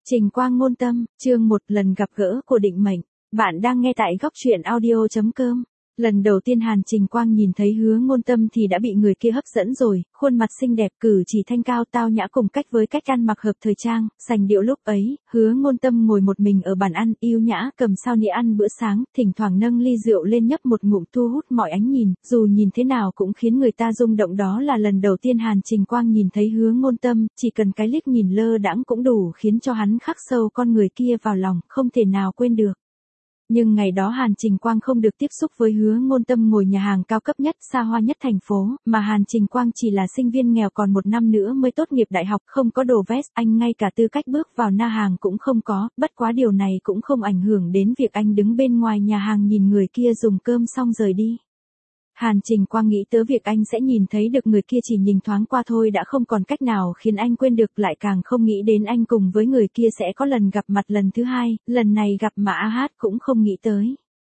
Trình Quang ngôn tâm, chương 1 lần gặp gỡ của định mệnh. Bạn đang nghe tại góc truyện audio.com. Lần đầu tiên Trình Quang nhìn thấy Hứa Ngôn Tâm thì đã bị người kia hấp dẫn rồi, khuôn mặt xinh đẹp, cử chỉ thanh cao tao nhã cùng cách với cách ăn mặc hợp thời trang, sành điệu lúc ấy, Hứa Ngôn Tâm ngồi một mình ở bàn ăn, yêu nhã cầm sao nĩa ăn bữa sáng, thỉnh thoảng nâng ly rượu lên nhấp một ngụm thu hút mọi ánh nhìn, dù nhìn thế nào cũng khiến người ta rung động. Đó là lần đầu tiên Trình Quang nhìn thấy Hứa Ngôn Tâm, chỉ cần cái liếc nhìn lơ đãng cũng đủ khiến cho hắn khắc sâu con người kia vào lòng, không thể nào quên được. Nhưng ngày đó Trình Quang không được tiếp xúc với Hứa Ngôn Tâm ngồi nhà hàng cao cấp nhất, xa hoa nhất thành phố, mà Trình Quang chỉ là sinh viên nghèo còn một năm nữa mới tốt nghiệp đại học, không có đồ vest, anh ngay cả tư cách bước vào na hàng cũng không có, bất quá điều này cũng không ảnh hưởng đến việc anh đứng bên ngoài nhà hàng nhìn người kia dùng cơm xong rời đi. Trình Quang nghĩ tới việc anh sẽ nhìn thấy được người kia chỉ nhìn thoáng qua thôi đã không còn cách nào khiến anh quên được, lại càng không nghĩ đến anh cùng với người kia sẽ có lần gặp mặt lần thứ hai, lần này gặp mà cũng không nghĩ tới.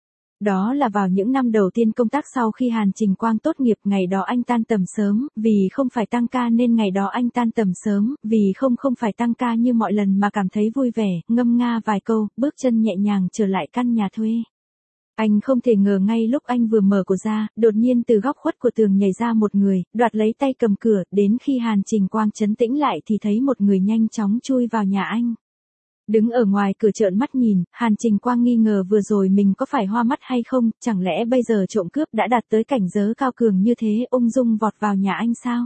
Đó là vào những năm đầu tiên công tác sau khi Trình Quang tốt nghiệp, ngày đó anh tan tầm sớm, vì không phải tăng ca nên ngày đó anh tan tầm sớm, vì không phải tăng ca như mọi lần mà cảm thấy vui vẻ, ngâm nga vài câu, bước chân nhẹ nhàng trở lại căn nhà thuê. Anh không thể ngờ ngay lúc anh vừa mở cửa ra, đột nhiên từ góc khuất của tường nhảy ra một người, đoạt lấy tay cầm cửa, đến khi Trình Quang trấn tĩnh lại thì thấy một người nhanh chóng chui vào nhà anh. Đứng ở ngoài cửa trợn mắt nhìn, Trình Quang nghi ngờ vừa rồi mình có phải hoa mắt hay không, chẳng lẽ bây giờ trộm cướp đã đạt tới cảnh giới cao cường như thế, ung dung vọt vào nhà anh sao?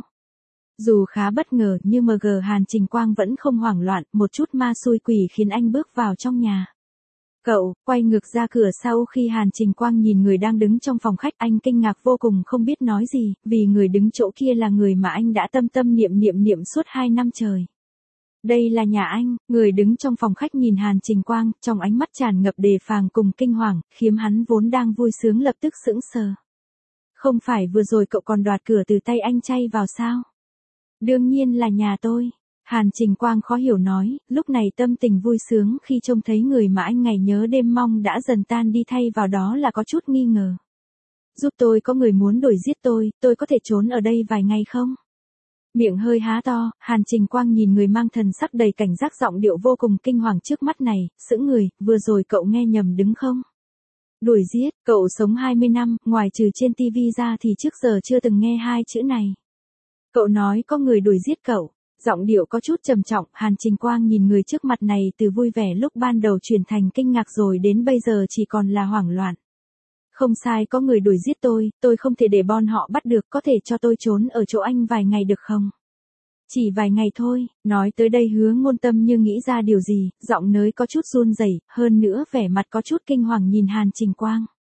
Dù khá bất ngờ nhưng Trình Quang vẫn không hoảng loạn, một chút ma xui quỷ khiến anh bước vào trong nhà. Cậu, quay ngược ra cửa sau khi Trình Quang nhìn người đang đứng trong phòng khách, anh kinh ngạc vô cùng không biết nói gì, vì người đứng chỗ kia là người mà anh đã tâm tâm niệm suốt 2 năm trời. Đây là nhà anh, người đứng trong phòng khách nhìn Trình Quang, trong ánh mắt tràn ngập đề phòng cùng kinh hoàng, khiến hắn vốn đang vui sướng lập tức sững sờ. Không phải vừa rồi cậu còn đoạt cửa từ tay anh chay vào sao? Đương nhiên là nhà tôi. Trình Quang khó hiểu nói, lúc này tâm tình vui sướng khi trông thấy người mà anh ngày nhớ đêm mong đã dần tan đi, thay vào đó là có chút nghi ngờ. Giúp tôi, có người muốn đuổi giết tôi có thể trốn ở đây vài ngày không? Miệng hơi há to, Trình Quang nhìn người mang thần sắc đầy cảnh giác, giọng điệu vô cùng kinh hoàng trước mắt này, sững người, vừa rồi cậu nghe nhầm đúng không? Đuổi giết, cậu sống 20 năm, ngoài trừ trên TV ra thì trước giờ chưa từng nghe hai chữ này. Cậu nói có người đuổi giết cậu. Giọng điệu có chút trầm trọng, Trình Quang nhìn người trước mặt này từ vui vẻ lúc ban đầu chuyển thành kinh ngạc rồi đến bây giờ chỉ còn là hoảng loạn. Không sai, có người đuổi giết tôi không thể để bọn họ bắt được, có thể cho tôi trốn ở chỗ anh vài ngày được không? Chỉ vài ngày thôi. Nói tới đây Hứa Ngôn Tâm như nghĩ ra điều gì, giọng nói có chút run rẩy, hơn nữa vẻ mặt có chút kinh hoàng nhìn Trình Quang.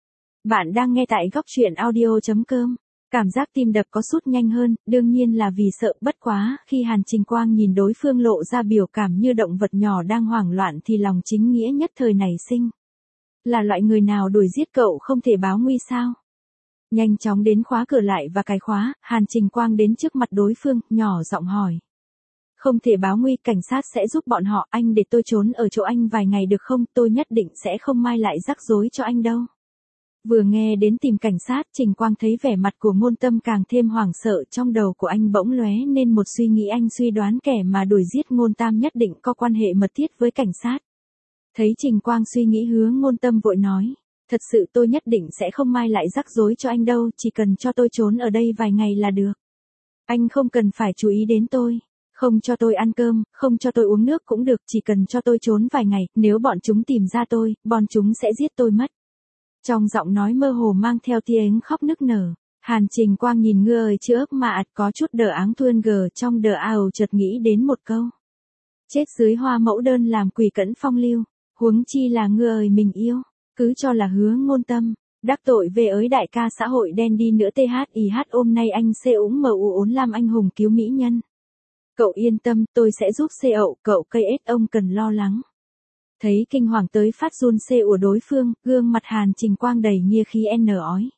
Bạn đang nghe tại góc truyện audio.com. Cảm giác tim đập có sút nhanh hơn, đương nhiên là vì sợ, bất quá, khi Trình Quang nhìn đối phương lộ ra biểu cảm như động vật nhỏ đang hoảng loạn thì lòng chính nghĩa nhất thời nảy sinh. Là loại người nào đuổi giết cậu không thể báo nguy sao? Nhanh chóng đến khóa cửa lại và cài khóa, Trình Quang đến trước mặt đối phương, nhỏ giọng hỏi. Không thể báo nguy, cảnh sát sẽ giúp bọn họ, anh để tôi trốn ở chỗ anh vài ngày được không, tôi nhất định sẽ không mai lại rắc rối cho anh đâu. Vừa nghe đến tìm cảnh sát, Trình Quang thấy vẻ mặt của Ngôn Tâm càng thêm hoảng sợ, trong đầu của anh bỗng lóe nên một suy nghĩ, anh suy đoán kẻ mà đuổi giết Ngôn Tam nhất định có quan hệ mật thiết với cảnh sát. Thấy Trình Quang suy nghĩ, Hứa Ngôn Tâm vội nói, thật sự tôi nhất định sẽ không mai lại rắc rối cho anh đâu, chỉ cần cho tôi trốn ở đây vài ngày là được. Anh không cần phải chú ý đến tôi, không cho tôi ăn cơm, không cho tôi uống nước cũng được, chỉ cần cho tôi trốn vài ngày, nếu bọn chúng tìm ra tôi, bọn chúng sẽ giết tôi mất. Trong giọng nói mơ hồ mang theo tiếng khóc nức nở, Trình Quang nhìn người chưa ấp mà có chút đờ áng tuôn gờ trong đờ ào, chợt nghĩ đến một câu. Chết dưới hoa mẫu đơn làm quỷ cẫn phong lưu, huống chi là người mình yêu, cứ cho là Hứa Ngôn Tâm, đắc tội về ới đại ca xã hội đen đi nữa THIH hôm nay anh sẽ ủng MU ốn làm anh hùng cứu mỹ nhân. Cậu yên tâm, tôi sẽ giúp cậu cây ếch, ông cần lo lắng. Thấy kinh hoàng tới phát run của đối phương, gương mặt Trình Quang đầy nghia khí ói.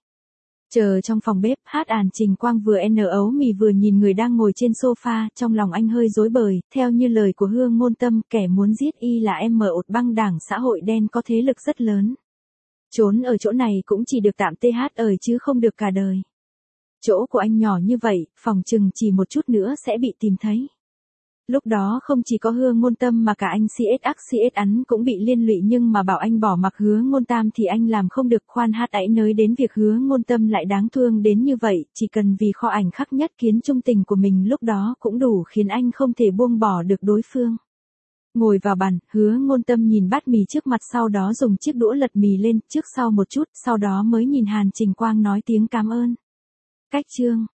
Chờ trong phòng bếp, Trình Quang vừa ấu mì vừa nhìn người đang ngồi trên sofa, trong lòng anh hơi rối bời, theo như lời của Hứa Ngôn Tâm, kẻ muốn giết y là một băng đảng xã hội đen có thế lực rất lớn. Trốn ở chỗ này cũng chỉ được tạm chứ không được cả đời. Chỗ của anh nhỏ như vậy, phòng chừng chỉ một chút nữa sẽ bị tìm thấy. Lúc đó không chỉ có Hứa Ngôn Tâm mà cả anh CS Ắn cũng bị liên lụy, nhưng mà bảo anh bỏ mặc Hứa Ngôn Tam thì anh làm không được. Khoan hát ấy nới đến việc Hứa Ngôn Tâm lại đáng thương đến như vậy, chỉ cần vì kho ảnh khắc nhất kiến trung tình của mình lúc đó cũng đủ khiến anh không thể buông bỏ được đối phương. Ngồi vào bàn, Hứa Ngôn Tâm nhìn bát mì trước mặt, sau đó dùng chiếc đũa lật mì lên trước sau một chút, sau đó mới nhìn Hàn Trình Quang nói tiếng cảm ơn. Cách chương